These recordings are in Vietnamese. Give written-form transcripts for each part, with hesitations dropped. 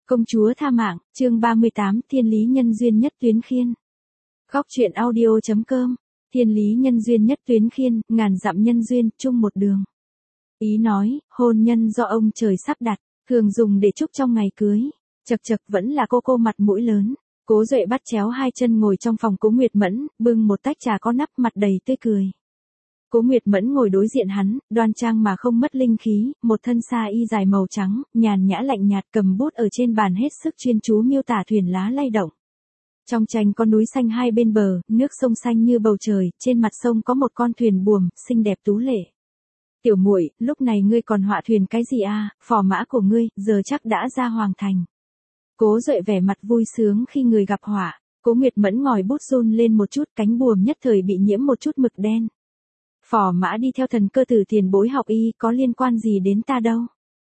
Công chúa tha mạng, chương 38, thiên lý nhân duyên nhất tuyến khiên. Góc truyện audio.com, thiên lý nhân duyên nhất tuyến khiên, ngàn dặm nhân duyên, chung một đường. Ý nói, hôn nhân do ông trời sắp đặt, thường dùng để chúc trong ngày cưới. Chật chật vẫn là cô mặt mũi lớn. Cố Duệ bắt chéo hai chân ngồi trong phòng Cố Nguyệt Mẫn, bưng một tách trà có nắp, mặt đầy tươi cười. Cố Nguyệt Mẫn ngồi đối diện hắn, đoan trang mà không mất linh khí, một thân sa y dài màu trắng, nhàn nhã lạnh nhạt, cầm bút ở trên bàn hết sức chuyên chú miêu tả thuyền lá lay động. Trong tranh có núi xanh hai bên bờ, nước sông xanh như bầu trời, trên mặt sông có một con thuyền buồm, xinh đẹp tú lệ. Tiểu muội, lúc này ngươi còn họa thuyền cái gì à, phò mã của ngươi, giờ chắc đã ra hoàng thành. Cố Duệ vẻ mặt vui sướng khi người gặp họa. Cố Nguyệt Mẫn ngòi bút run lên một chút, cánh buồm nhất thời bị nhiễm một chút mực đen. Phò mã đi theo thần cơ tử tiền bối học y, có liên quan gì đến ta đâu.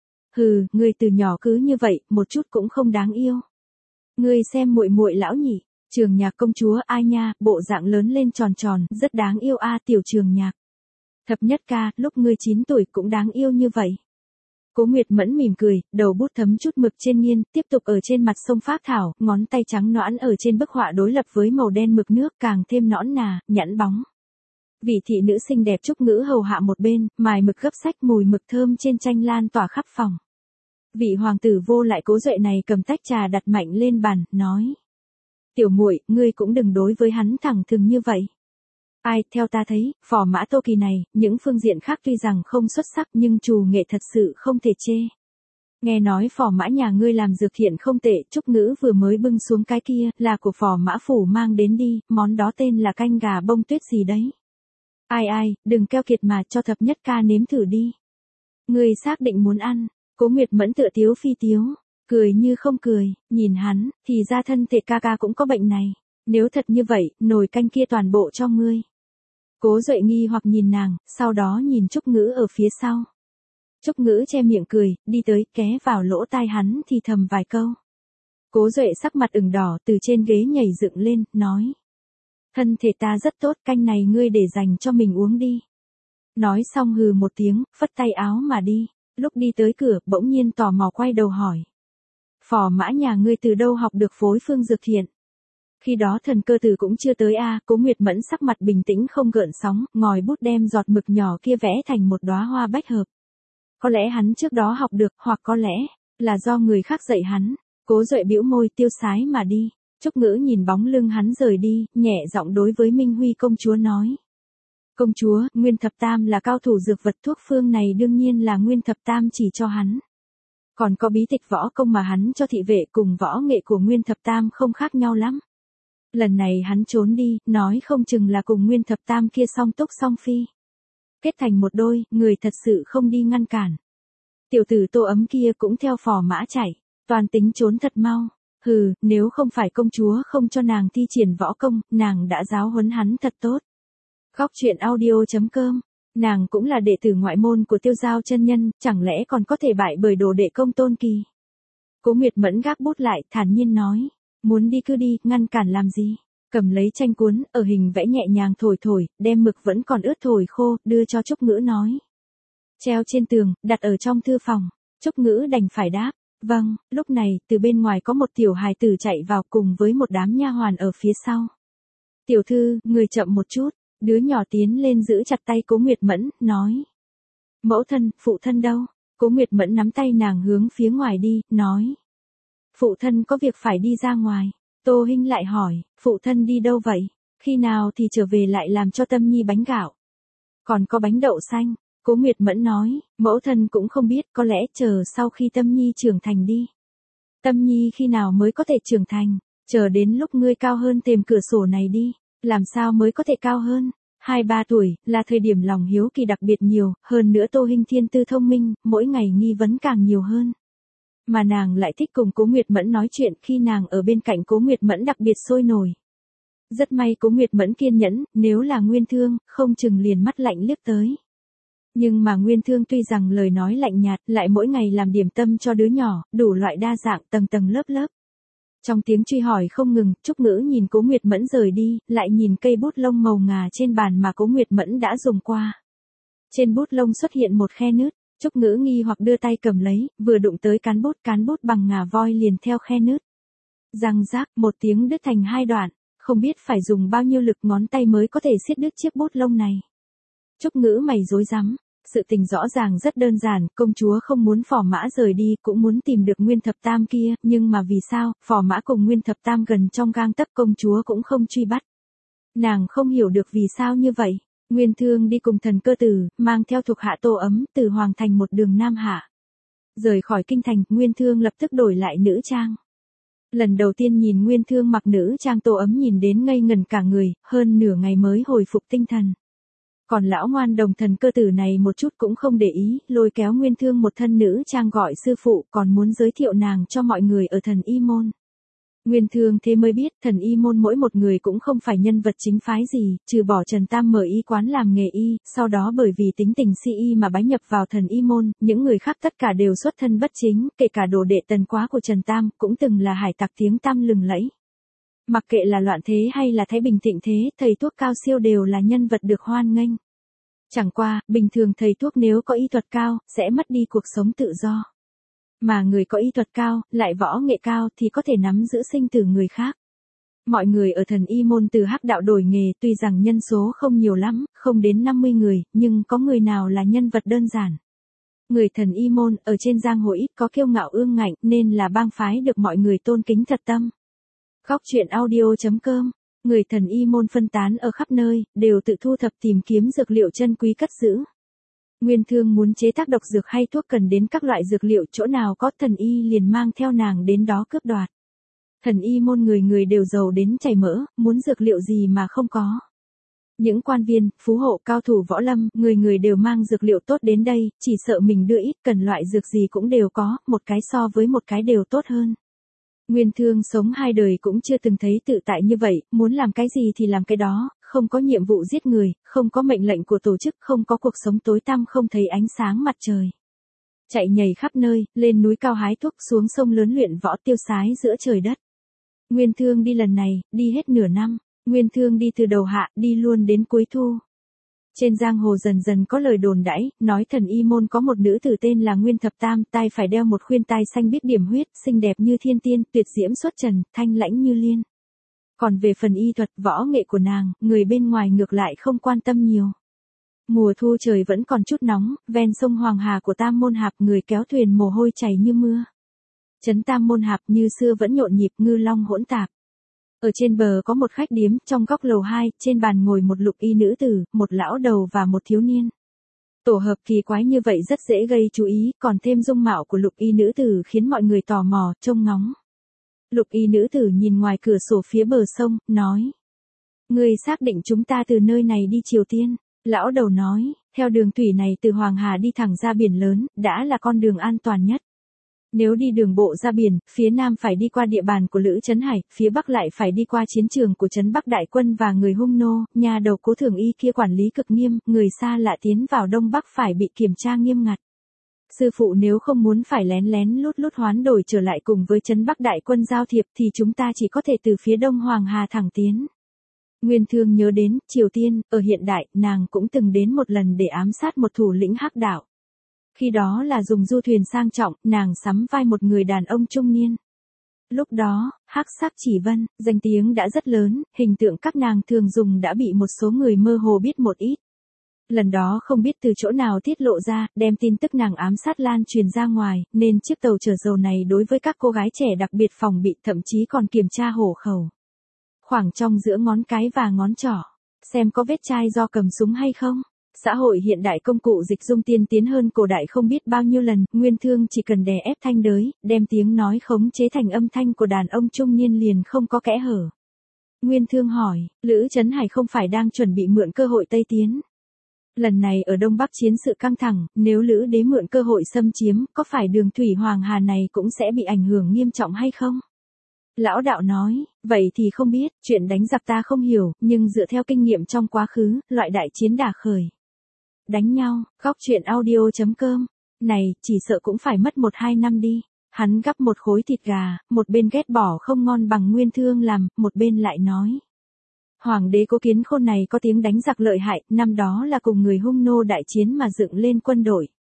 Hừ, ngươi từ nhỏ cứ như vậy, một chút cũng không đáng yêu. Ngươi xem muội muội lão nhị, Trường Nhạc công chúa, ai nha, bộ dạng lớn lên tròn tròn, rất đáng yêu a, tiểu Trường Nhạc. Thập nhất ca, lúc ngươi 9 tuổi cũng đáng yêu như vậy. Cố Nguyệt Mẫn mỉm cười, đầu bút thấm chút mực trên nghiên, tiếp tục ở trên mặt sông phác thảo, ngón tay trắng nõn ở trên bức họa đối lập với màu đen mực nước, càng thêm nõn nà, nhẵn bóng. Vị thị nữ xinh đẹp Trúc Ngữ hầu hạ một bên, mài mực gấp sách, mùi mực thơm trên tranh lan tỏa khắp phòng. Vị hoàng tử vô lại Cố Duệ này cầm tách trà đặt mạnh lên bàn, nói: "Tiểu muội, ngươi cũng đừng đối với hắn thẳng thừng như vậy. Ai, theo ta thấy, phò mã Tô Kỳ này, những phương diện khác tuy rằng không xuất sắc nhưng trù nghệ thật sự không thể chê. Nghe nói phò mã nhà ngươi làm dược thiện không tệ, Trúc Ngữ vừa mới bưng xuống cái kia, là của phò mã phủ mang đến đi, món đó tên là canh gà bông tuyết gì đấy. Ai, đừng keo kiệt mà, cho thập nhất ca nếm thử đi. Ngươi xác định muốn ăn." Cố Nguyệt Mẫn tựa tiếu phi tiếu, cười như không cười, nhìn hắn, thì ra thân thể ca cũng có bệnh này. Nếu thật như vậy, nồi canh kia toàn bộ cho ngươi. Cố Duệ nghi hoặc nhìn nàng, sau đó nhìn Trúc Ngữ ở phía sau. Trúc Ngữ che miệng cười, đi tới, ké vào lỗ tai hắn thì thầm vài câu. Cố Duệ sắc mặt ửng đỏ, từ trên ghế nhảy dựng lên, nói: "Thân thể ta rất tốt, canh này ngươi để dành cho mình uống đi." Nói xong hừ một tiếng, phất tay áo mà đi. Lúc đi tới cửa, bỗng nhiên tò mò quay đầu hỏi: "Phò mã nhà ngươi từ đâu học được phối phương dược thiện?" Khi đó thần cơ tử cũng chưa tới a. Cố Nguyệt Mẫn sắc mặt bình tĩnh không gợn sóng, ngòi bút đem giọt mực nhỏ kia vẽ thành một đóa hoa bách hợp. Có lẽ hắn trước đó học được, hoặc có lẽ là do người khác dạy hắn. Cố Duệ bĩu môi tiêu sái mà đi. Trúc Ngữ nhìn bóng lưng hắn rời đi, nhẹ giọng đối với Minh Huy công chúa nói: "Công chúa, Nguyên Thập Tam là cao thủ dược vật, thuốc phương này đương nhiên là Nguyên Thập Tam chỉ cho hắn. Còn có bí tịch võ công mà hắn cho thị vệ, cùng võ nghệ của Nguyên Thập Tam không khác nhau lắm. Lần này hắn trốn đi, nói không chừng là cùng Nguyên Thập Tam kia song túc song phi. Kết thành một đôi, người thật sự không đi ngăn cản. Tiểu tử Tô Ấm kia cũng theo phò mã chạy, toàn tính trốn thật mau. Hừ, nếu không phải công chúa không cho nàng thi triển võ công, nàng đã giáo huấn hắn thật tốt." Góc truyện audio.com, nàng cũng là đệ tử ngoại môn của Tiêu Giao chân nhân, chẳng lẽ còn có thể bại bởi đồ đệ Công Tôn Kỳ. Cố Nguyệt Mẫn gác bút lại, thản nhiên nói: "Muốn đi cứ đi, ngăn cản làm gì." Cầm lấy tranh cuốn, ở hình vẽ nhẹ nhàng thổi, đem mực vẫn còn ướt thổi khô, đưa cho Trúc Ngữ nói: "Treo trên tường, đặt ở trong thư phòng." Trúc Ngữ đành phải đáp: "Vâng." Lúc này, từ bên ngoài có một tiểu hài tử chạy vào cùng với một đám nha hoàn ở phía sau. "Tiểu thư, người chậm một chút." Đứa nhỏ tiến lên giữ chặt tay Cố Nguyệt Mẫn, nói: "Mẫu thân, phụ thân đâu?" Cố Nguyệt Mẫn nắm tay nàng hướng phía ngoài đi, nói: "Phụ thân có việc phải đi ra ngoài." Tô Hinh lại hỏi: "Phụ thân đi đâu vậy? Khi nào thì trở về lại làm cho Tâm Nhi bánh gạo? Còn có bánh đậu xanh." Cố Nguyệt Mẫn nói: "Mẫu thân cũng không biết, có lẽ chờ sau khi Tâm Nhi trưởng thành đi." "Tâm Nhi khi nào mới có thể trưởng thành?" "Chờ đến lúc ngươi cao hơn thềm cửa sổ này đi." "Làm sao mới có thể cao hơn?" 2-3 tuổi, là thời điểm lòng hiếu kỳ đặc biệt nhiều, hơn nữa Tô Hinh thiên tư thông minh, mỗi ngày nghi vấn càng nhiều hơn. Mà nàng lại thích cùng Cố Nguyệt Mẫn nói chuyện, khi nàng ở bên cạnh Cố Nguyệt Mẫn đặc biệt sôi nổi. Rất may Cố Nguyệt Mẫn kiên nhẫn, nếu là Nguyên Thương, không chừng liền mắt lạnh liếc tới. Nhưng mà Nguyên Thương tuy rằng lời nói lạnh nhạt, lại mỗi ngày làm điểm tâm cho đứa nhỏ, đủ loại đa dạng, tầng tầng lớp lớp. Trong tiếng truy hỏi không ngừng, Trúc Ngữ nhìn Cố Nguyệt Mẫn rời đi, lại nhìn cây bút lông màu ngà trên bàn mà Cố Nguyệt Mẫn đã dùng qua. Trên bút lông xuất hiện một khe nứt, Trúc Ngữ nghi hoặc đưa tay cầm lấy, vừa đụng tới cán bút bằng ngà voi liền theo khe nứt. Răng rác, một tiếng đứt thành hai đoạn, không biết phải dùng bao nhiêu lực ngón tay mới có thể siết đứt chiếc bút lông này. Trúc Ngữ mày rối rắm, sự tình rõ ràng rất đơn giản, công chúa không muốn Phò Mã rời đi, cũng muốn tìm được Nguyên Thập Tam kia, nhưng mà vì sao, Phò Mã cùng Nguyên Thập Tam gần trong gang tấc công chúa cũng không truy bắt. Nàng không hiểu được vì sao như vậy. Nguyên Thương đi cùng Thần Cơ Tử, mang theo thuộc hạ Tô Ấm, từ Hoàng Thành một đường Nam Hạ. Rời khỏi kinh thành, Nguyên Thương lập tức đổi lại nữ trang. Lần đầu tiên nhìn Nguyên Thương mặc nữ trang, Tô Ấm nhìn đến ngây ngần cả người, hơn nửa ngày mới hồi phục tinh thần. Còn lão ngoan đồng Thần Cơ Tử này một chút cũng không để ý, lôi kéo Nguyên Thương một thân nữ trang gọi sư phụ, còn muốn giới thiệu nàng cho mọi người ở Thần Y Môn. Nguyên Thương thế mới biết, Thần Y Môn mỗi một người cũng không phải nhân vật chính phái gì, trừ bỏ Trần Tam mở y quán làm nghề y, sau đó bởi vì tính tình si y mà bái nhập vào Thần Y Môn, những người khác tất cả đều xuất thân bất chính, kể cả đồ đệ Tần Quá của Trần Tam, cũng từng là hải tặc tiếng tăm lừng lẫy. Mặc kệ là loạn thế hay là thái bình thịnh thế, thầy thuốc cao siêu đều là nhân vật được hoan nghênh. Chẳng qua, bình thường thầy thuốc nếu có y thuật cao, sẽ mất đi cuộc sống tự do. Mà người có y thuật cao, lại võ nghệ cao thì có thể nắm giữ sinh tử người khác. Mọi người ở Thần Y Môn từ hắc đạo đổi nghề, tuy rằng nhân số không nhiều lắm, không đến 50 người, nhưng có người nào là nhân vật đơn giản. Người Thần Y Môn ở trên giang hồ ít có kiêu ngạo ương ngạnh, nên là bang phái được mọi người tôn kính thật tâm. Góc truyện audio.com. Người Thần Y Môn phân tán ở khắp nơi, đều tự thu thập tìm kiếm dược liệu chân quý cất giữ. Nguyên Thương muốn chế tác độc dược hay thuốc cần đến các loại dược liệu, chỗ nào có Thần Y liền mang theo nàng đến đó cướp đoạt. Thần Y Môn người người đều giàu đến chảy mỡ, muốn dược liệu gì mà không có. Những quan viên, phú hộ, cao thủ võ lâm, người người đều mang dược liệu tốt đến đây, chỉ sợ mình đưa ít, cần loại dược gì cũng đều có, một cái so với một cái đều tốt hơn. Nguyên Thương sống hai đời cũng chưa từng thấy tự tại như vậy, muốn làm cái gì thì làm cái đó, không có nhiệm vụ giết người, không có mệnh lệnh của tổ chức, không có cuộc sống tối tăm, không thấy ánh sáng mặt trời. Chạy nhảy khắp nơi, lên núi cao hái thuốc, xuống sông lớn luyện võ, tiêu sái giữa trời đất. Nguyên Thương đi lần này, đi hết nửa năm. Nguyên Thương đi từ đầu hạ, đi luôn đến cuối thu. Trên giang hồ dần dần có lời đồn đãi, nói Thần Y Môn có một nữ tử tên là Nguyên Thập Tam, tai phải đeo một khuyên tai xanh biếc điểm huyết, xinh đẹp như thiên tiên, tuyệt diễm xuất trần, thanh lãnh như liên. Còn về phần y thuật, võ nghệ của nàng, người bên ngoài ngược lại không quan tâm nhiều. Mùa thu trời vẫn còn chút nóng, ven sông Hoàng Hà của Tam Môn Hạp, người kéo thuyền mồ hôi chảy như mưa. Trấn Tam Môn Hạp như xưa vẫn nhộn nhịp, ngư long hỗn tạp. Ở trên bờ có một khách điếm, trong góc lầu 2, trên bàn ngồi một lục y nữ tử, một lão đầu và một thiếu niên. Tổ hợp kỳ quái như vậy rất dễ gây chú ý, còn thêm dung mạo của lục y nữ tử khiến mọi người tò mò, trông ngóng. Lục y nữ tử nhìn ngoài cửa sổ phía bờ sông, nói. Ngươi xác định chúng ta từ nơi này đi Triều Tiên? Lão đầu nói, theo đường thủy này từ Hoàng Hà đi thẳng ra biển lớn, đã là con đường an toàn nhất. Nếu đi đường bộ ra biển, phía nam phải đi qua địa bàn của Lữ Trấn Hải, phía bắc lại phải đi qua chiến trường của Trấn Bắc Đại Quân và người hung nô, nhà đầu Cố Thường Y kia quản lý cực nghiêm, người xa lạ tiến vào Đông Bắc phải bị kiểm tra nghiêm ngặt. Sư phụ nếu không muốn phải lén lén lút lút hoán đổi trở lại cùng với Trấn Bắc Đại Quân giao thiệp thì chúng ta chỉ có thể từ phía đông Hoàng Hà thẳng tiến. Nguyên Thương nhớ đến, Triều Tiên, ở hiện đại, nàng cũng từng đến một lần để ám sát một thủ lĩnh hắc đạo. Khi đó là dùng du thuyền sang trọng, nàng sắm vai một người đàn ông trung niên. Lúc đó, hắc sắc chỉ vân, danh tiếng đã rất lớn, hình tượng các nàng thường dùng đã bị một số người mơ hồ biết một ít. Lần đó không biết từ chỗ nào tiết lộ ra, đem tin tức nàng ám sát lan truyền ra ngoài, nên chiếc tàu chở dầu này đối với các cô gái trẻ đặc biệt phòng bị, thậm chí còn kiểm tra hộ khẩu. Khoảng trong giữa ngón cái và ngón trỏ, xem có vết chai do cầm súng hay không. Xã hội hiện đại công cụ dịch dung tiên tiến hơn cổ đại không biết bao nhiêu lần, Nguyên Thương chỉ cần đè ép thanh đới, đem tiếng nói khống chế thành âm thanh của đàn ông trung niên liền không có kẽ hở. Nguyên Thương hỏi, Lữ Trấn Hải không phải đang chuẩn bị mượn cơ hội Tây tiến? Lần này ở Đông Bắc chiến sự căng thẳng, nếu Lữ đế mượn cơ hội xâm chiếm, có phải đường thủy Hoàng Hà này cũng sẽ bị ảnh hưởng nghiêm trọng hay không? Lão đạo nói, vậy thì không biết, chuyện đánh giặc ta không hiểu, nhưng dựa theo kinh nghiệm trong quá khứ, loại đại chiến đả khởi. Đánh nhau, góc truyện audio.com. Này, chỉ sợ cũng phải mất 1-2 năm đi. Hắn gắp một khối thịt gà, một bên ghét bỏ không ngon bằng Nguyên Thương làm, một bên lại nói. Hoàng đế Cố Kiến Khôn này có tiếng đánh giặc lợi hại, năm đó là cùng người hung nô đại chiến mà dựng lên quân đội.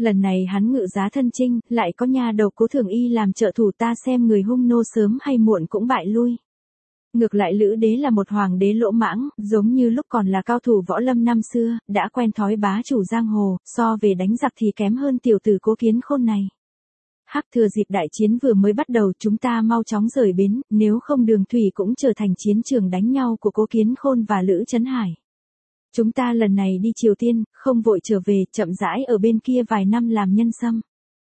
Lần này hắn ngự giá thân chinh, lại có nha đầu Cố Thường Y làm trợ thủ, ta xem người hung nô sớm hay muộn cũng bại lui. Ngược lại Lữ đế là một hoàng đế lỗ mãng, giống như lúc còn là cao thủ võ lâm năm xưa, đã quen thói bá chủ giang hồ, so về đánh giặc thì kém hơn tiểu tử Cố Kiến Khôn này. Hắc, thừa dịp đại chiến vừa mới bắt đầu chúng ta mau chóng rời bến, nếu không đường thủy cũng trở thành chiến trường đánh nhau của Cố Kiến Khôn và Lữ Chấn Hải. Chúng ta lần này đi Triều Tiên, không vội trở về, chậm rãi ở bên kia vài năm làm nhân sâm.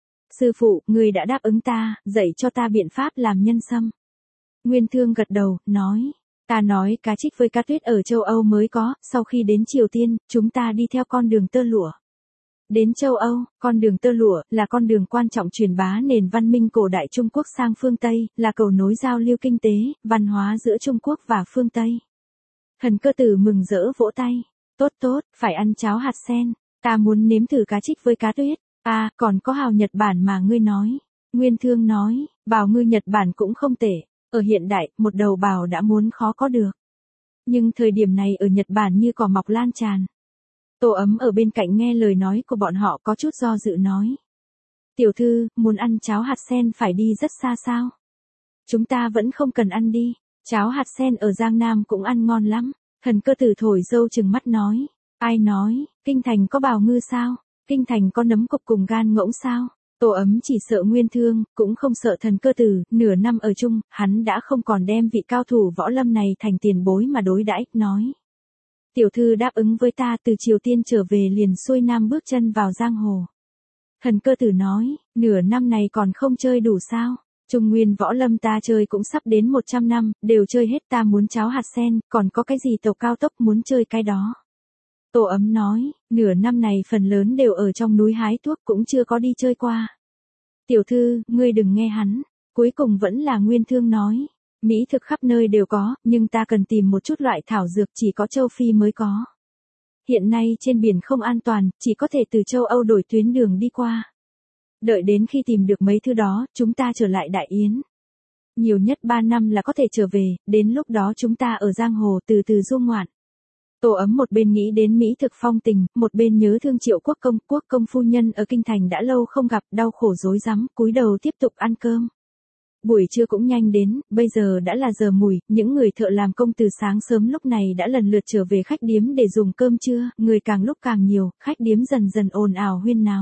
Sư phụ, người đã đáp ứng ta, dạy cho ta biện pháp làm nhân sâm. Nguyên Thương gật đầu, nói. Ta nói cá trích với cá tuyết ở châu Âu mới có, sau khi đến Triều Tiên, chúng ta đi theo con đường tơ lụa. Đến châu Âu, con đường tơ lụa là con đường quan trọng truyền bá nền văn minh cổ đại Trung Quốc sang phương Tây, là cầu nối giao lưu kinh tế, văn hóa giữa Trung Quốc và phương Tây. Thần Cơ Tử mừng rỡ vỗ tay. Tốt tốt, phải ăn cháo hạt sen. Ta muốn nếm thử cá trích với cá tuyết. À, còn có hào Nhật Bản mà ngươi nói. Nguyên Thương nói, bào ngư Nhật Bản cũng không tệ. Ở hiện đại, một đầu bào đã muốn khó có được. Nhưng thời điểm này ở Nhật Bản như cỏ mọc lan tràn. Tô Ấm ở bên cạnh nghe lời nói của bọn họ có chút do dự nói. Tiểu thư, muốn ăn cháo hạt sen phải đi rất xa sao? Chúng ta vẫn không cần ăn đi. Cháo hạt sen ở Giang Nam cũng ăn ngon lắm. Thần Cơ Tử thổi dâu trừng mắt nói. Ai nói, kinh thành có bào ngư sao? Kinh thành có nấm cục cùng gan ngỗng sao? Tô Ấm chỉ sợ Nguyên Thương, cũng không sợ Thần Cơ Tử, nửa năm ở chung, hắn đã không còn đem vị cao thủ võ lâm này thành tiền bối mà đối đãi, nói. Tiểu thư đáp ứng với ta, từ Triều Tiên trở về liền xuôi nam bước chân vào giang hồ. Thần Cơ Tử nói, nửa năm này còn không chơi đủ sao? Trung nguyên võ lâm ta chơi cũng sắp đến 100 năm, đều chơi hết, ta muốn cháo hạt sen, còn có cái gì tàu cao tốc muốn chơi cái đó. Tô Ấm nói, nửa năm này phần lớn đều ở trong núi hái thuốc cũng chưa có đi chơi qua. Tiểu thư, ngươi đừng nghe hắn. Cuối cùng vẫn là Nguyên Thương nói. Mỹ thực khắp nơi đều có, nhưng ta cần tìm một chút loại thảo dược chỉ có châu Phi mới có. Hiện nay trên biển không an toàn, chỉ có thể từ châu Âu đổi tuyến đường đi qua. Đợi đến khi tìm được mấy thứ đó, chúng ta trở lại Đại Yến. Nhiều nhất 3 năm là có thể trở về, đến lúc đó chúng ta ở giang hồ từ từ du ngoạn. Tô Ấm một bên nghĩ đến mỹ thực phong tình, một bên nhớ thương Triệu Quốc công phu nhân ở kinh thành đã lâu không gặp, đau khổ rối rắm, cúi đầu tiếp tục ăn cơm. Buổi trưa cũng nhanh đến, bây giờ đã là giờ mùi, những người thợ làm công từ sáng sớm lúc này đã lần lượt trở về khách điếm để dùng cơm trưa, người càng lúc càng nhiều, khách điếm dần dần ồn ào huyên náo.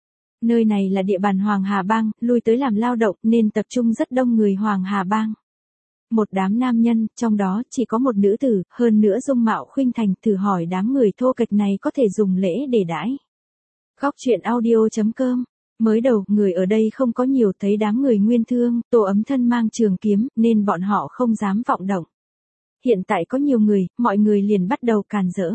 Nơi này là địa bàn Hoàng Hà Bang, lui tới làm lao động nên tập trung rất đông người Hoàng Hà Bang. Một đám nam nhân, trong đó chỉ có một nữ tử, hơn nữa dung mạo khuynh thành, thử hỏi đám người thô kệch này có thể dùng lễ để đãi. Góc truyện audio.com. Mới đầu, người ở đây không có nhiều, thấy đám người Nguyên Thương, Tô Ấm thân mang trường kiếm, nên bọn họ không dám vọng động. Hiện tại có nhiều người, mọi người liền bắt đầu càn rỡ.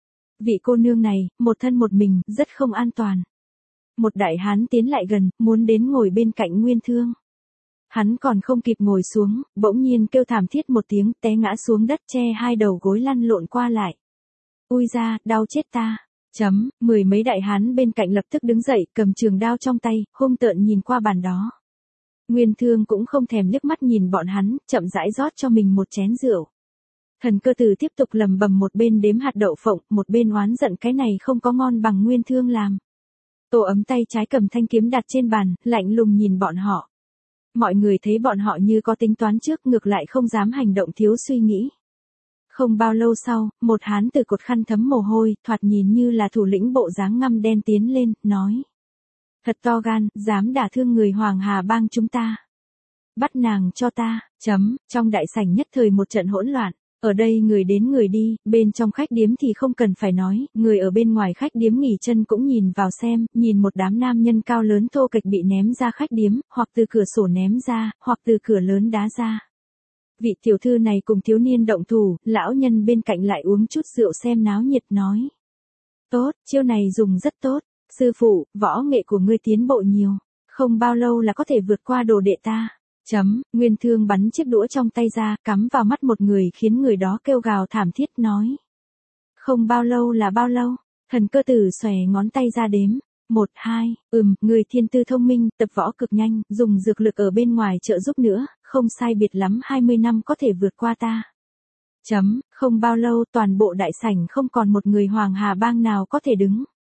Vị cô nương này, một thân một mình, rất không an toàn. Một đại hán tiến lại gần, muốn đến ngồi bên cạnh Nguyên Thương. Hắn còn không kịp ngồi xuống, bỗng nhiên kêu thảm thiết một tiếng, té ngã xuống đất, che hai đầu gối lăn lộn qua lại. Ui da, đau chết ta. Mười mấy đại hán bên cạnh lập tức đứng dậy, cầm trường đao trong tay, hung tợn nhìn qua bàn đó. Nguyên Thương cũng không thèm liếc mắt nhìn bọn hắn, chậm rãi rót cho mình một chén rượu. Thần Cơ Tử tiếp tục lầm bầm, một bên đếm hạt đậu phộng, một bên oán giận cái này không có ngon bằng Nguyên Thương làm. Tô Ấm tay trái cầm thanh kiếm đặt trên bàn, lạnh lùng nhìn bọn họ. Mọi người thấy bọn họ như có tính toán trước, ngược lại không dám hành động thiếu suy nghĩ. Không bao lâu sau, một hán từ cột khăn thấm mồ hôi, thoạt nhìn như là thủ lĩnh bộ dáng ngăm đen tiến lên, nói. Thật to gan, dám đả thương người Hoàng Hà Bang chúng ta. Bắt nàng cho ta. Trong đại sảnh nhất thời một trận hỗn loạn. Ở đây người đến người đi, bên trong khách điếm thì không cần phải nói, người ở bên ngoài khách điếm nghỉ chân cũng nhìn vào xem, nhìn một đám nam nhân cao lớn thô kệch bị ném ra khách điếm, hoặc từ cửa sổ ném ra, hoặc từ cửa lớn đá ra. Vị tiểu thư này cùng thiếu niên động thủ, lão nhân bên cạnh lại uống chút rượu xem náo nhiệt nói. Tốt, chiêu này dùng rất tốt, sư phụ, võ nghệ của ngươi tiến bộ nhiều, không bao lâu là có thể vượt qua đồ đệ ta. Nguyên Thương bắn chiếc đũa trong tay ra, cắm vào mắt một người khiến người đó kêu gào thảm thiết nói. Không bao lâu là bao lâu, Thần Cơ Tử xòe ngón tay ra đếm. 1, 2, người thiên tư thông minh, tập võ cực nhanh, dùng dược lực ở bên ngoài trợ giúp nữa, không sai biệt lắm 20 năm có thể vượt qua ta. Không bao lâu toàn bộ đại sảnh không còn một người Hoàng Hà Bang nào có thể đứng.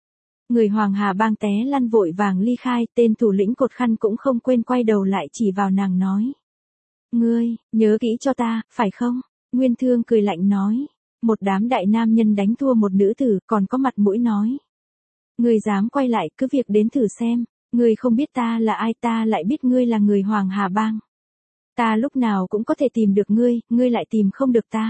Người Hoàng Hà Bang té lăn vội vàng ly khai, tên thủ lĩnh cột khăn cũng không quên quay đầu lại chỉ vào nàng nói. Ngươi, nhớ kỹ cho ta, phải không? Nguyên Thương cười lạnh nói. Một đám đại nam nhân đánh thua một nữ tử, còn có mặt mũi nói. Ngươi dám quay lại, cứ việc đến thử xem. Ngươi không biết ta là ai, ta lại biết ngươi là người Hoàng Hà Bang. Ta lúc nào cũng có thể tìm được ngươi, ngươi lại tìm không được ta.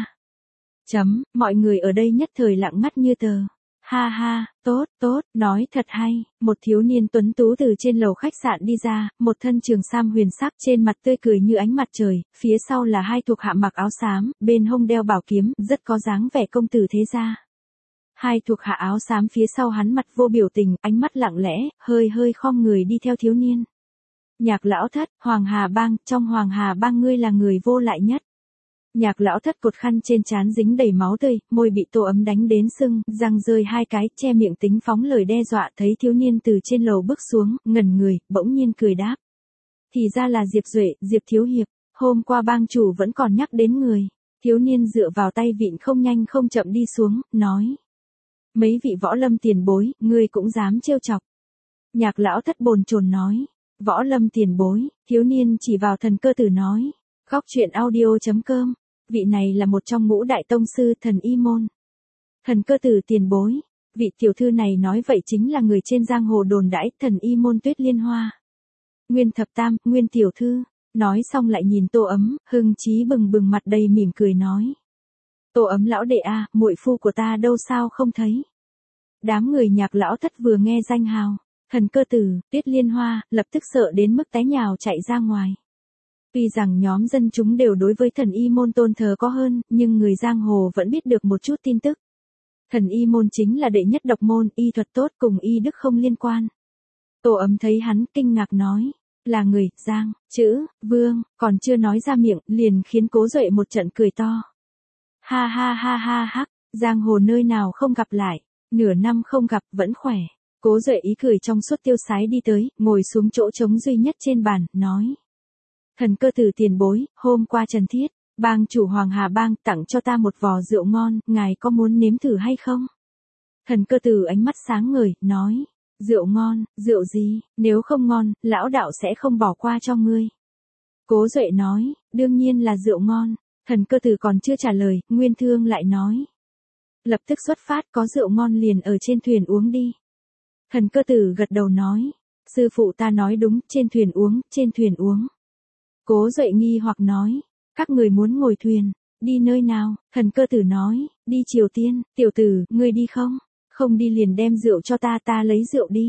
Mọi người ở đây nhất thời lặng ngắt như tờ. Ha ha, tốt, nói thật hay. Một thiếu niên tuấn tú từ trên lầu khách sạn đi ra, một thân trường sam huyền sắc, trên mặt tươi cười như ánh mặt trời, phía sau là hai thuộc hạ mặc áo xám, bên hông đeo bảo kiếm, rất có dáng vẻ công tử thế gia. Hai thuộc hạ áo xám phía sau hắn mặt vô biểu tình, ánh mắt lặng lẽ, hơi khom người đi theo thiếu niên. Nhạc lão thất, Hoàng Hà Bang, trong Hoàng Hà Bang ngươi là người vô lại nhất. Nhạc lão thất cột khăn trên trán dính đầy máu tươi, môi bị Tô Ấm đánh đến sưng, răng rơi hai cái, che miệng tính phóng lời đe dọa, thấy thiếu niên từ trên lầu bước xuống, ngẩn người, bỗng nhiên cười đáp. Thì ra là Diệp Duệ, Diệp thiếu hiệp, hôm qua bang chủ vẫn còn nhắc đến người. Thiếu niên dựa vào tay vịn không nhanh không chậm đi xuống, nói. Mấy vị võ lâm tiền bối, ngươi cũng dám trêu chọc. Nhạc lão thất bồn chồn nói. Võ lâm tiền bối, thiếu niên chỉ vào Thần Cơ Tử nói. Góc truyện audio.com. Vị này là một trong ngũ đại tông sư Thần Y Môn. Thần Cơ Tử tiền bối. Vị tiểu thư này nói vậy chính là người trên giang hồ đồn đãi Thần Y Môn Tuyết Liên Hoa. Nguyên thập tam, Nguyên tiểu thư. Nói xong lại nhìn Tô Ấm, hưng chí bừng bừng mặt đầy mỉm cười nói. Tô Ấm lão đệ a, muội phu của ta đâu sao không thấy. Đám người nhạc lão thất vừa nghe danh hào. Thần Cơ Tử, Tuyết Liên Hoa, lập tức sợ đến mức té nhào chạy ra ngoài. Tuy rằng nhóm dân chúng đều đối với Thần Y Môn tôn thờ có hơn, nhưng người giang hồ vẫn biết được một chút tin tức. Thần Y Môn chính là đệ nhất độc môn, y thuật tốt cùng y đức không liên quan. Tô Ấm thấy hắn kinh ngạc nói, là người, giang, chữ, vương, còn chưa nói ra miệng, liền khiến Cố Duệ một trận cười to. Ha ha ha ha hắc, giang hồ nơi nào không gặp lại, nửa năm không gặp vẫn khỏe. Cố Duệ ý cười trong suốt tiêu sái đi tới, ngồi xuống chỗ trống duy nhất trên bàn, nói. Thần Cơ Tử tiền bối, hôm qua Trần Thiết, bang chủ Hoàng Hà Bang tặng cho ta một vò rượu ngon, ngài có muốn nếm thử hay không? Thần Cơ Tử ánh mắt sáng ngời, nói. Rượu ngon, rượu gì, nếu không ngon, lão đạo sẽ không bỏ qua cho ngươi. Cố Duệ nói, đương nhiên là rượu ngon. Thần Cơ Tử còn chưa trả lời, Nguyên Thương lại nói. Lập tức xuất phát, có rượu ngon liền ở trên thuyền uống đi. Thần Cơ Tử gật đầu nói. Sư phụ ta nói đúng, trên thuyền uống, trên thuyền uống. Cố Duệ nghi hoặc nói. Các người muốn ngồi thuyền, đi nơi nào? Thần Cơ Tử nói, đi Triều Tiên, tiểu tử, ngươi đi không? Không đi liền đem rượu cho ta, ta lấy rượu đi.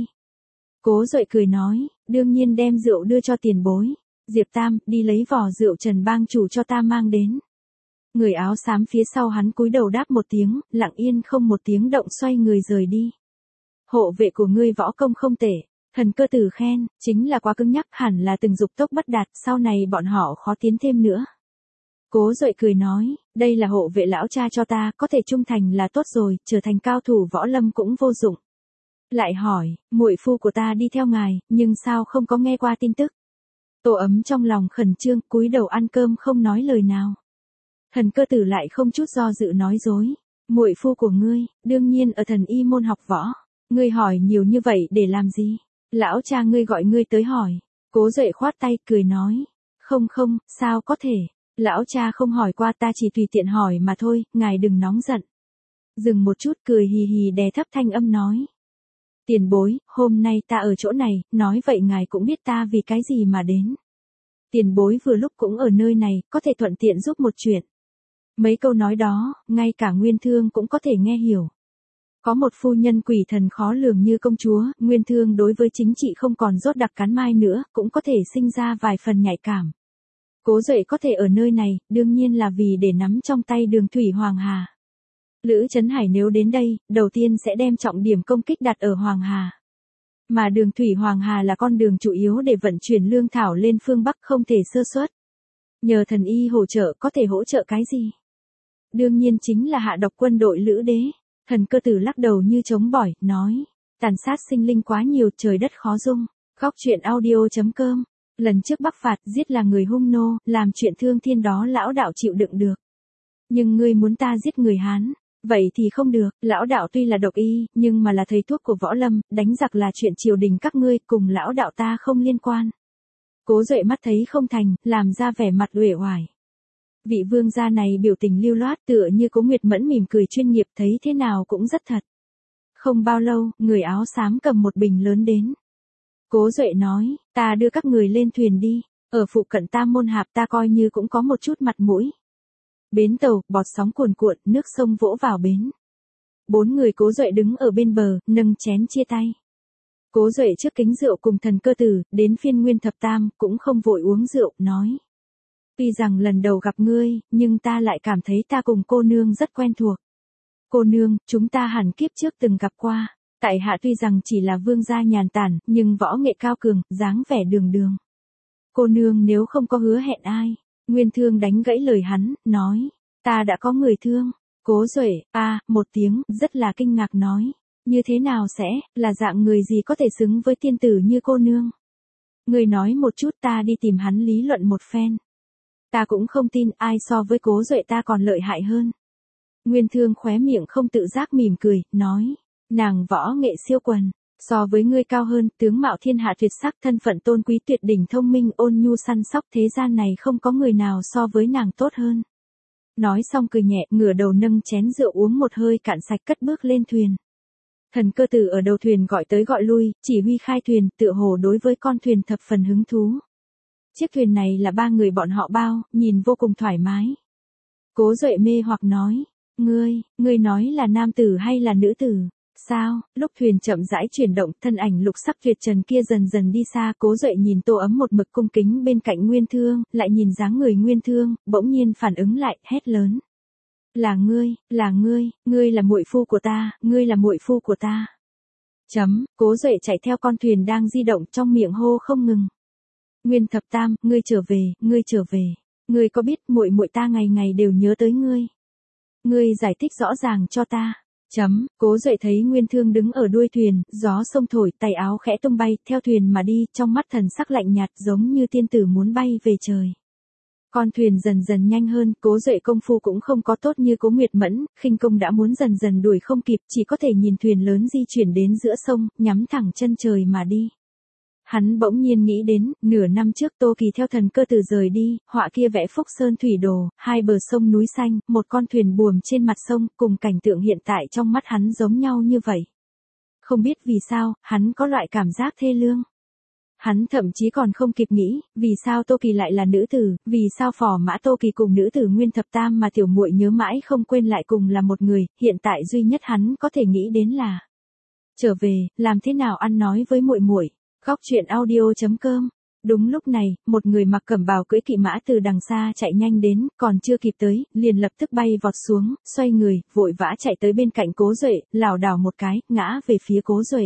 Cố Duệ cười nói, đương nhiên đem rượu đưa cho tiền bối. Diệp Tam, đi lấy vỏ rượu Trần bang chủ cho ta mang đến. Người áo xám phía sau hắn cúi đầu đáp một tiếng, lặng yên không một tiếng động xoay người rời đi. Hộ vệ của ngươi võ công không tệ. Thần Cơ Tử khen, chính là quá cứng nhắc, hẳn là từng dục tốc bất đạt, sau này bọn họ khó tiến thêm nữa. Cố Duệ cười nói, đây là hộ vệ lão cha cho ta, có thể trung thành là tốt rồi, trở thành cao thủ võ lâm cũng vô dụng. Lại hỏi, muội phu của ta đi theo ngài, nhưng sao không có nghe qua tin tức? Tô Ấm trong lòng khẩn trương, cúi đầu ăn cơm không nói lời nào. Thần Cơ Tử lại không chút do dự nói dối, muội phu của ngươi, đương nhiên ở Thần Y Môn học võ. Ngươi hỏi nhiều như vậy để làm gì? Lão cha ngươi gọi ngươi tới hỏi. Cố Duệ khoát tay, cười nói. Không, sao có thể. Lão cha không hỏi qua, ta chỉ tùy tiện hỏi mà thôi, ngài đừng nóng giận. Dừng một chút, cười hì hì đè thấp thanh âm nói. Tiền bối, hôm nay ta ở chỗ này, nói vậy ngài cũng biết ta vì cái gì mà đến. Tiền bối vừa lúc cũng ở nơi này, có thể thuận tiện giúp một chuyện. Mấy câu nói đó, ngay cả Nguyên Thương cũng có thể nghe hiểu. Có một phu nhân quỷ thần khó lường như công chúa, Nguyên Thương đối với chính trị không còn rốt đặc cắn mai nữa, cũng có thể sinh ra vài phần nhạy cảm. Cố Duệ có thể ở nơi này, đương nhiên là vì để nắm trong tay Đường Thủy Hoàng Hà. Lữ Chấn Hải nếu đến đây, đầu tiên sẽ đem trọng điểm công kích đặt ở Hoàng Hà. Mà Đường Thủy Hoàng Hà là con đường chủ yếu để vận chuyển lương thảo lên phương Bắc, không thể sơ suất. Nhờ thần y hỗ trợ, có thể hỗ trợ cái gì? Đương nhiên chính là hạ độc quân đội Lữ Đế. Thần Cơ Tử lắc đầu như trống bỏi, nói. Tàn sát sinh linh quá nhiều, trời đất khó dung. Góc truyện audio.com. Lần trước Bắc phạt giết là người hung nô, làm chuyện thương thiên đó lão đạo chịu đựng được. Nhưng ngươi muốn ta giết người Hán, Vậy thì không được, lão đạo tuy là độc y, nhưng mà là thầy thuốc của võ lâm, đánh giặc là chuyện triều đình các ngươi, cùng lão đạo ta không liên quan. Cố Duệ mắt thấy không thành, làm ra vẻ mặt uể oải. Vị vương gia này biểu tình lưu loát tựa như Cố Nguyệt Mẫn mỉm cười chuyên nghiệp, thấy thế nào cũng rất thật. Không bao lâu, người áo xám cầm một bình lớn đến. Cố Duệ nói, ta đưa các người lên thuyền đi, ở phụ cận Tam Môn Hạp ta coi như cũng có một chút mặt mũi. Bến tàu, bọt sóng cuồn cuộn, nước sông vỗ vào bến. 4 người Cố Duệ đứng ở bên bờ, nâng chén chia tay. Cố Duệ trước kính rượu cùng Thần Cơ Tử, đến phiên Nguyên Thập Tam, cũng không vội uống rượu, nói. Tuy rằng lần đầu gặp ngươi, nhưng ta lại cảm thấy ta cùng cô nương rất quen thuộc. Cô nương, chúng ta hẳn kiếp trước từng gặp qua. Tại hạ tuy rằng chỉ là vương gia nhàn tản, nhưng võ nghệ cao cường, dáng vẻ đường đường. Cô nương nếu không có hứa hẹn ai. Nguyên Thương đánh gãy lời hắn, nói. Ta đã có người thương. Cố Duệ, một tiếng, rất là kinh ngạc nói. Như thế nào sẽ, là dạng người gì có thể xứng với tiên tử như cô nương? Người nói một chút ta đi tìm hắn lý luận một phen. Ta cũng không tin ai so với Cố Duệ ta còn lợi hại hơn. Nguyên Thương khóe miệng không tự giác mỉm cười, nói. Nàng võ nghệ siêu quần, so với ngươi cao hơn, tướng mạo thiên hạ tuyệt sắc, thân phận tôn quý tuyệt đỉnh, thông minh ôn nhu săn sóc, thế gian này không có người nào so với nàng tốt hơn. Nói xong cười nhẹ, ngửa đầu nâng chén rượu uống một hơi cạn sạch, cất bước lên thuyền. Thần Cơ Tử ở đầu thuyền gọi tới gọi lui, chỉ huy khai thuyền, tựa hồ đối với con thuyền thập phần hứng thú. Chiếc thuyền này là 3 người bọn họ bao, nhìn vô cùng thoải mái. Cố Duệ mê hoặc nói, ngươi nói là nam tử hay là nữ tử? Sao? Lúc thuyền chậm rãi chuyển động, thân ảnh lục sắc tuyệt trần kia dần dần đi xa, Cố Duệ nhìn Tô Ấm một mực cung kính bên cạnh Nguyên Thương, lại nhìn dáng người Nguyên Thương, bỗng nhiên phản ứng lại, hét lớn. Là ngươi là muội phu của ta, ngươi là muội phu của ta. Cố Duệ chạy theo con thuyền đang di động, trong miệng hô không ngừng. Nguyên Thập Tam, ngươi trở về. Ngươi có biết muội muội ta ngày ngày đều nhớ tới ngươi. Ngươi giải thích rõ ràng cho ta. Cố Duệ thấy Nguyên Thương đứng ở đuôi thuyền, gió sông thổi, tay áo khẽ tung bay, theo thuyền mà đi, trong mắt thần sắc lạnh nhạt giống như tiên tử muốn bay về trời. Con thuyền dần dần nhanh hơn, Cố Duệ công phu cũng không có tốt như Cố Nguyệt Mẫn, khinh công đã muốn dần dần đuổi không kịp, chỉ có thể nhìn thuyền lớn di chuyển đến giữa sông, nhắm thẳng chân trời mà đi. Hắn bỗng nhiên nghĩ đến, nửa năm trước Tô Kỳ theo Thần Cơ Tử rời đi, họa kia vẽ Phúc Sơn thủy đồ, 2 bờ sông núi xanh, một con thuyền buồm trên mặt sông, cùng cảnh tượng hiện tại trong mắt hắn giống nhau như vậy. Không biết vì sao, hắn có loại cảm giác thê lương. Hắn thậm chí còn không kịp nghĩ, vì sao Tô Kỳ lại là nữ tử, vì sao phò mã Tô Kỳ cùng nữ tử Nguyên Thập Tam mà tiểu muội nhớ mãi không quên lại cùng là một người, hiện tại duy nhất hắn có thể nghĩ đến là trở về, làm thế nào ăn nói với muội muội. Góc truyện audio.com. Đúng lúc này, một người mặc cẩm bào cưỡi kỵ mã từ đằng xa chạy nhanh đến, còn chưa kịp tới, liền lập tức bay vọt xuống, xoay người, vội vã chạy tới bên cạnh Cố Duệ, lảo đảo một cái, ngã về phía Cố Duệ.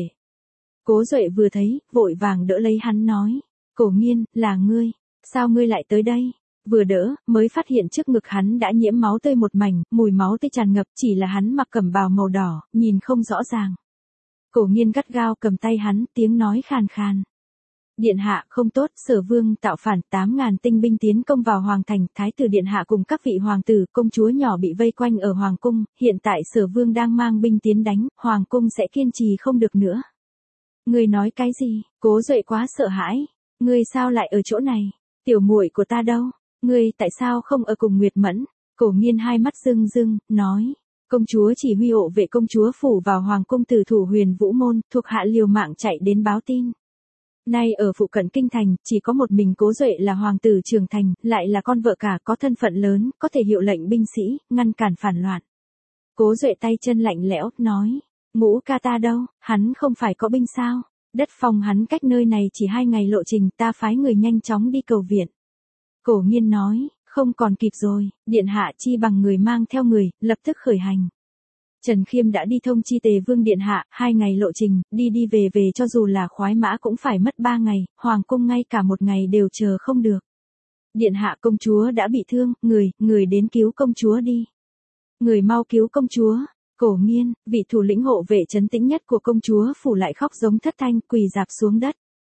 Cố Duệ vừa thấy, vội vàng đỡ lấy hắn nói, Cổ Nghiên, là ngươi, sao ngươi lại tới đây? Vừa đỡ, mới phát hiện trước ngực hắn đã nhiễm máu tươi một mảnh, mùi máu tươi tràn ngập, chỉ là hắn mặc cẩm bào màu đỏ, nhìn không rõ ràng. Cổ Nghiên gắt gao cầm tay hắn, tiếng nói khàn khàn. Điện hạ, không tốt, Sở Vương tạo phản, 8.000 tinh binh tiến công vào Hoàng Thành, Thái tử Điện hạ cùng các vị hoàng tử, công chúa nhỏ bị vây quanh ở Hoàng Cung, hiện tại Sở Vương đang mang binh tiến đánh, Hoàng Cung sẽ kiên trì không được nữa. Ngươi nói cái gì? Cố Duệ quá sợ hãi. Ngươi sao lại ở chỗ này? Tiểu muội của ta đâu? Ngươi tại sao không ở cùng Nguyệt Mẫn? Cổ Nghiên hai mắt rưng rưng, nói. Công chúa chỉ huy hộ vệ công chúa phủ vào Hoàng Cung từ thủ Huyền Vũ Môn, thuộc hạ liều mạng chạy đến báo tin. Nay ở phụ cận kinh thành, chỉ có một mình Cố Duệ là hoàng tử trưởng thành, lại là con vợ cả có thân phận lớn, có thể hiệu lệnh binh sĩ, ngăn cản phản loạn. Cố Duệ tay chân lạnh lẽo, nói. Ngũ ca ta đâu, hắn không phải có binh sao? Đất phòng hắn cách nơi này chỉ 2 ngày lộ trình, ta phái người nhanh chóng đi cầu viện. Cổ Nghiên nói, không còn kịp rồi, điện hạ chi bằng người mang theo người, lập tức khởi hành. Trần Khiêm đã đi thông chi Tề Vương điện hạ, 2 ngày lộ trình, đi về cho dù là khoái mã cũng phải mất 3 ngày, Hoàng Cung ngay cả 1 ngày đều chờ không được. Điện hạ, công chúa đã bị thương, người đến cứu công chúa đi. Người mau cứu công chúa. Cổ Nghiên, vị thủ lĩnh hộ vệ trấn tĩnh nhất của công chúa phủ lại khóc giống thất thanh, quỳ rạp xuống đất.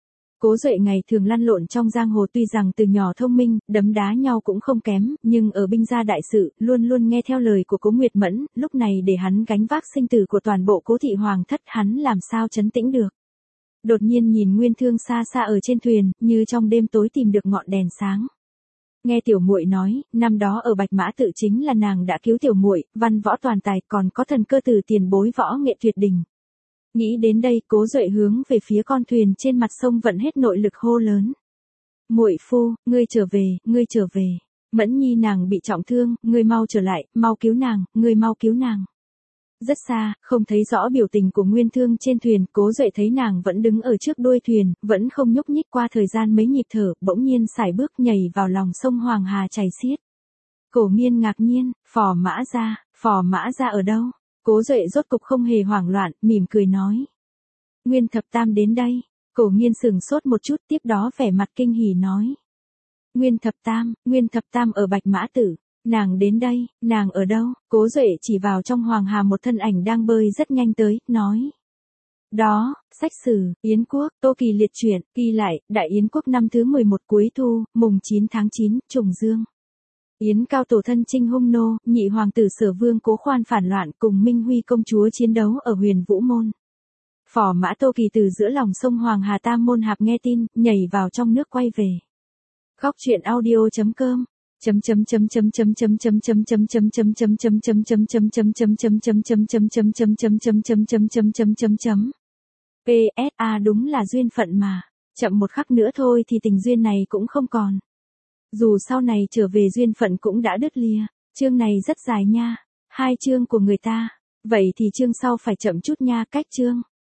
Cố Duệ ngày thường lăn lộn trong giang hồ tuy rằng từ nhỏ thông minh, đấm đá nhau cũng không kém, nhưng ở binh gia đại sự, luôn luôn nghe theo lời của Cố Nguyệt Mẫn, lúc này để hắn gánh vác sinh tử của toàn bộ Cố thị hoàng thất, hắn làm sao trấn tĩnh được. Đột nhiên nhìn Nguyên Thương xa xa ở trên thuyền, như trong đêm tối tìm được ngọn đèn sáng. Nghe tiểu muội nói, năm đó ở Bạch Mã Tự chính là nàng đã cứu tiểu muội, văn võ toàn tài, còn có thần cơ từ tiền bối võ nghệ tuyệt đỉnh. Nghĩ đến đây, Cố Duệ hướng về phía con thuyền trên mặt sông vận hết nội lực hô lớn. Muội phu, ngươi trở về, ngươi trở về. Mẫn Nhi nàng bị trọng thương, ngươi mau trở lại, mau cứu nàng, ngươi mau cứu nàng. Rất xa, không thấy rõ biểu tình của Nguyên Thương trên thuyền, Cố Duệ thấy nàng vẫn đứng ở trước đuôi thuyền, vẫn không nhúc nhích. Qua thời gian mấy nhịp thở, bỗng nhiên sải bước nhảy vào lòng sông Hoàng Hà chảy xiết. Cổ Miên ngạc nhiên, Phò Mã Gia ở đâu? Cố Duệ rốt cục không hề hoảng loạn, mỉm cười nói. Nguyên Thập Tam đến đây. Cổ Miên sửng sốt một chút, tiếp đó vẻ mặt kinh hỉ nói. Nguyên Thập Tam ở Bạch Mã Tử. Nàng đến đây, nàng ở đâu? Cố Duệ chỉ vào trong Hoàng Hà một thân ảnh đang bơi rất nhanh tới, nói. Đó, sách sử, Yến Quốc, Tô Kỳ liệt truyện, ghi lại, Đại Yến Quốc năm thứ 11 cuối thu, mùng 9 tháng 9, trùng dương. Yến Cao tổ thân chinh hung nô, nhị hoàng tử Sở Vương Cố Khoan phản loạn cùng Minh Huy công chúa chiến đấu ở Huyền Vũ Môn. Phò mã Tô Kỳ từ giữa lòng sông Hoàng Hà Tam Môn Hạp nghe tin, nhảy vào trong nước quay về. Góc truyện audio.com PSA đúng là duyên phận mà, chậm một khắc nữa thôi thì tình duyên này cũng không còn. Dù sau này trở về duyên phận cũng đã đứt lìa, chương này rất dài nha, 2 chương của người ta, vậy thì chương sau phải chậm chút nha, cách chương.